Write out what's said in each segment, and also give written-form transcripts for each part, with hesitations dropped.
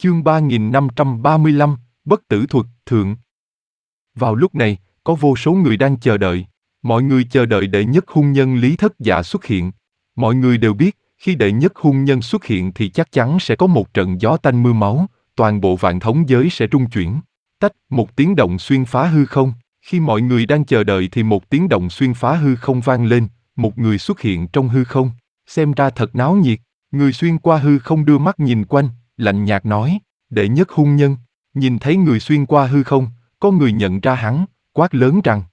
Chương 3535, Bất tử thuật, thượng. Vào lúc này, có vô số người đang chờ đợi. Mọi người chờ đợi đệ nhất hung nhân Lý Thất Dạ xuất hiện. Mọi người đều biết, khi đệ nhất hung nhân xuất hiện thì chắc chắn sẽ có một trận gió tanh mưa máu, toàn bộ vạn thống giới sẽ rung chuyển. Tách, một tiếng động xuyên phá hư không. Khi mọi người đang chờ đợi thì một tiếng động xuyên phá hư không vang lên, một người xuất hiện trong hư không. Xem ra thật náo nhiệt, người xuyên qua hư không đưa mắt nhìn quanh, lạnh nhạt nói, đệ nhất hung nhân. Nhìn thấy người xuyên qua hư không, có người nhận ra hắn, quát lớn rằng: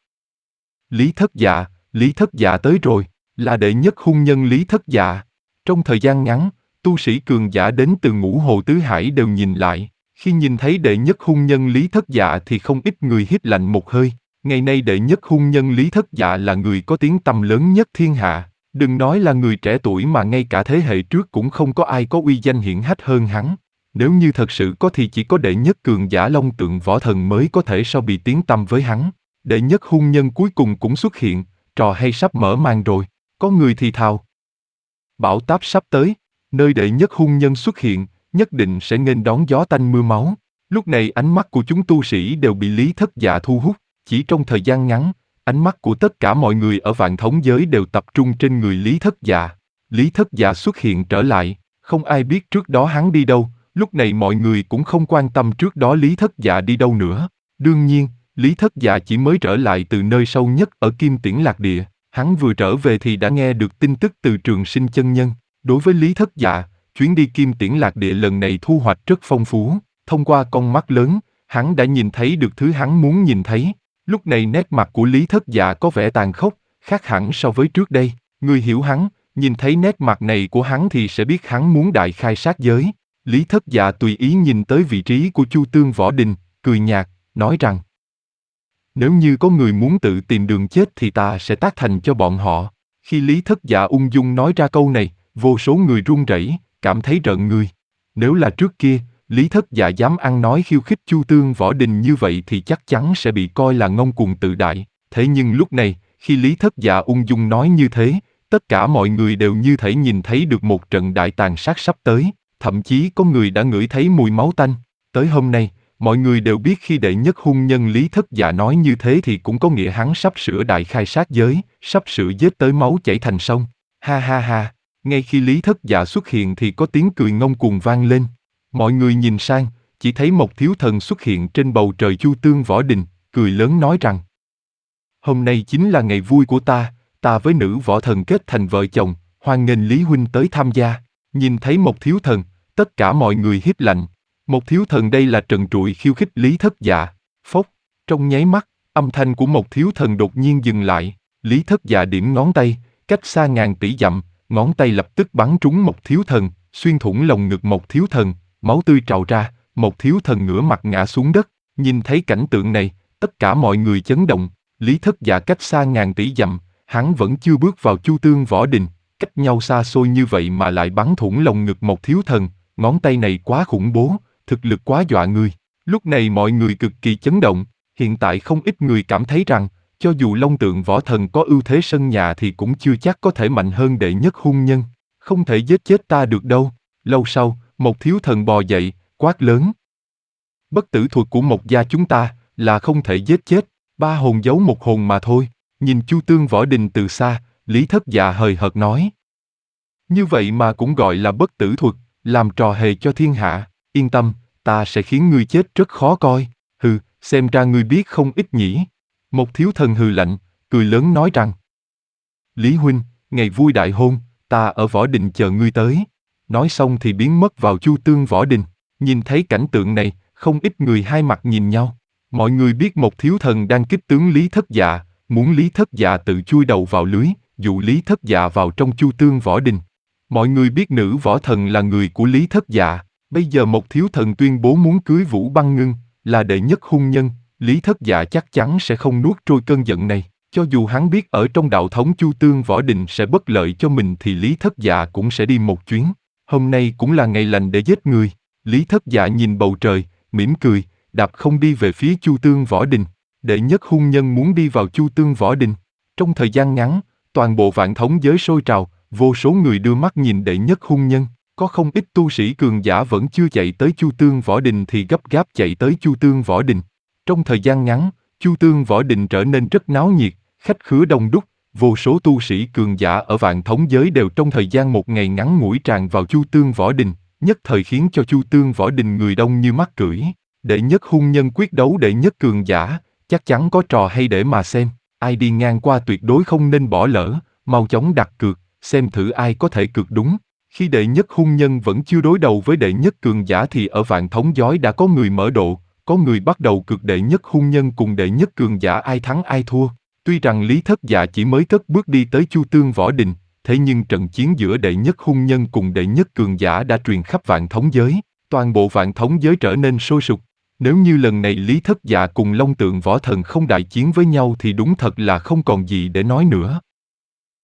Lý Thất Dạ tới rồi, là đệ nhất hung nhân Lý Thất Dạ. Trong thời gian ngắn, tu sĩ cường giả đến từ ngũ hồ tứ hải đều nhìn lại. Khi nhìn thấy đệ nhất hung nhân Lý Thất Dạ thì không ít người hít lạnh một hơi. Ngày nay đệ nhất hung nhân Lý Thất Dạ là người có tiếng tăm lớn nhất thiên hạ. Đừng nói là người trẻ tuổi mà ngay cả thế hệ trước cũng không có ai có uy danh hiển hách hơn hắn. Nếu như thật sự có thì chỉ có đệ nhất cường giả Long Tượng Võ Thần mới có thể so bì tiếng tăm với hắn. Đệ nhất hung nhân cuối cùng cũng xuất hiện, trò hay sắp mở màn rồi. Có người thì thào: bão táp sắp tới, nơi đệ nhất hung nhân xuất hiện, nhất định sẽ nghênh đón gió tanh mưa máu. Lúc này ánh mắt của chúng tu sĩ đều bị Lý Thất Dạ thu hút. Chỉ trong thời gian ngắn, ánh mắt của tất cả mọi người ở vạn thống giới đều tập trung trên người Lý Thất Dạ. Lý Thất Dạ xuất hiện trở lại, không ai biết trước đó hắn đi đâu. Lúc này mọi người cũng không quan tâm trước đó Lý Thất Dạ đi đâu nữa. Đương nhiên, Lý Thất Dạ chỉ mới trở lại từ nơi sâu nhất ở Kim Tiễn Lạc Địa. Hắn vừa trở về thì đã nghe được tin tức từ Trường Sinh chân nhân. Đối với Lý Thất Dạ, chuyến đi Kim Tiễn Lạc Địa lần này thu hoạch rất phong phú. Thông qua con mắt lớn, hắn đã nhìn thấy được thứ hắn muốn nhìn thấy. Lúc này nét mặt của Lý Thất Dạ có vẻ tàn khốc, khác hẳn so với trước đây. Người hiểu hắn, nhìn thấy nét mặt này của hắn thì sẽ biết hắn muốn đại khai sát giới. Lý Thất Dạ tùy ý nhìn tới vị trí của Chu Tương Võ Đình, cười nhạt, nói rằng: nếu như có người muốn tự tìm đường chết thì ta sẽ tác thành cho bọn họ. Khi Lý Thất Dạ ung dung nói ra câu này, vô số người run rẩy, cảm thấy rợn người. Nếu là trước kia, Lý Thất Dạ dám ăn nói khiêu khích Chu Tương Võ Đình như vậy thì chắc chắn sẽ bị coi là ngông cuồng tự đại. Thế nhưng lúc này, khi Lý Thất Dạ ung dung nói như thế, tất cả mọi người đều như thể nhìn thấy được một trận đại tàn sát sắp tới. Thậm chí có người đã ngửi thấy mùi máu tanh. Tới hôm nay, mọi người đều biết khi đệ nhất hung nhân Lý Thất Dạ nói như thế thì cũng có nghĩa hắn sắp sửa đại khai sát giới, sắp sửa giết tới máu chảy thành sông. Ha ha ha, ngay khi Lý Thất Dạ xuất hiện thì có tiếng cười ngông cuồng vang lên. Mọi người nhìn sang, chỉ thấy một thiếu thần xuất hiện trên bầu trời Chu Tương Võ Đình, cười lớn nói rằng: hôm nay chính là ngày vui của ta với nữ võ thần kết thành vợ chồng, hoan nghênh Lý huynh tới tham gia. Nhìn thấy một thiếu thần, tất cả mọi người hít lạnh. Một thiếu thần đây là trần trụi khiêu khích Lý Thất Dạ. Phốc, trong nháy mắt, âm thanh của một thiếu thần đột nhiên dừng lại. Lý Thất Dạ điểm ngón tay, cách xa ngàn tỷ dặm, ngón tay lập tức bắn trúng một thiếu thần, xuyên thủng lồng ngực một thiếu thần, máu tươi trào ra, một thiếu thần ngửa mặt ngã xuống đất. Nhìn thấy cảnh tượng này, tất cả mọi người chấn động. Lý Thất Dạ cách xa ngàn tỷ dặm, hắn vẫn chưa bước vào Chu Tương Võ Đình. Cách nhau xa xôi như vậy mà lại bắn thủng lồng ngực một thiếu thần, ngón tay này quá khủng bố, thực lực quá dọa người. Lúc này mọi người cực kỳ chấn động, hiện tại không ít người cảm thấy rằng, cho dù Long Tượng Võ Thần có ưu thế sân nhà thì cũng chưa chắc có thể mạnh hơn đệ nhất hung nhân. Không thể giết chết ta được đâu. Lâu sau, một thiếu thần bò dậy, quát lớn: bất tử thuật của Mộc gia chúng ta là không thể giết chết, 3 hồn giấu 1 hồn mà thôi. Nhìn Chu Tương Võ Đình từ xa, Lý Thất Dạ hời hợt nói: như vậy mà cũng gọi là bất tử thuật, làm trò hề cho thiên hạ. Yên tâm, ta sẽ khiến ngươi chết rất khó coi. Hừ, xem ra ngươi biết không ít nhỉ. Một thiếu thần hừ lạnh, cười lớn nói rằng: Lý huynh, ngày vui đại hôn, ta ở Võ Đình chờ ngươi tới. Nói xong thì biến mất vào Chu Tương Võ Đình. Nhìn thấy cảnh tượng này, không ít người hai mặt nhìn nhau. Mọi người biết một thiếu thần đang kích tướng Lý Thất Dạ, muốn Lý Thất Dạ tự chui đầu vào lưới, dụ Lý Thất Dạ vào trong Chu Tương Võ Đình. Mọi người biết nữ võ thần là người của Lý Thất Dạ. Bây giờ một thiếu thần tuyên bố muốn cưới Vũ Băng Ngưng, là đệ nhất hung nhân, Lý Thất Dạ chắc chắn sẽ không nuốt trôi cơn giận này. Cho dù hắn biết ở trong đạo thống Chu Tương Võ Đình sẽ bất lợi cho mình thì Lý Thất Dạ cũng sẽ đi một chuyến. Hôm nay cũng là ngày lành để giết người. Lý Thất Dạ nhìn bầu trời, mỉm cười, đạp không đi về phía Chu Tương Võ Đình. Đệ nhất hung nhân muốn đi vào Chu Tương Võ Đình. Trong thời gian ngắn, toàn bộ vạn thống giới sôi trào, vô số người đưa mắt nhìn đệ nhất hung nhân. Có không ít tu sĩ cường giả vẫn chưa chạy tới Chu Tương Võ Đình thì gấp gáp chạy tới Chu Tương Võ Đình. Trong thời gian ngắn, Chu Tương Võ Đình trở nên rất náo nhiệt, khách khứa đông đúc, vô số tu sĩ cường giả ở Vạn Thống giới đều trong thời gian một ngày ngắn ngủi tràn vào Chu Tương Võ Đình, nhất thời khiến cho Chu Tương Võ Đình người đông như mắc cưỡi. Đệ nhất hung nhân quyết đấu đệ nhất cường giả, chắc chắn có trò hay để mà xem. Ai đi ngang qua tuyệt đối không nên bỏ lỡ, mau chóng đặt cược, xem thử ai có thể cược đúng. Khi đệ nhất hung nhân vẫn chưa đối đầu với đệ nhất cường giả thì ở Vạn Thống giới đã có người mở độ, có người bắt đầu cược đệ nhất hung nhân cùng đệ nhất cường giả ai thắng ai thua. Tuy rằng Lý Thất Dạ chỉ mới cất bước đi tới Chu Tương Võ Đình, thế nhưng trận chiến giữa đệ nhất hung nhân cùng đệ nhất cường giả đã truyền khắp Vạn Thống giới, toàn bộ Vạn Thống giới trở nên sôi sục. Nếu như lần này Lý Thất Dạ cùng Long Tượng Võ Thần không đại chiến với nhau thì đúng thật là không còn gì để nói nữa.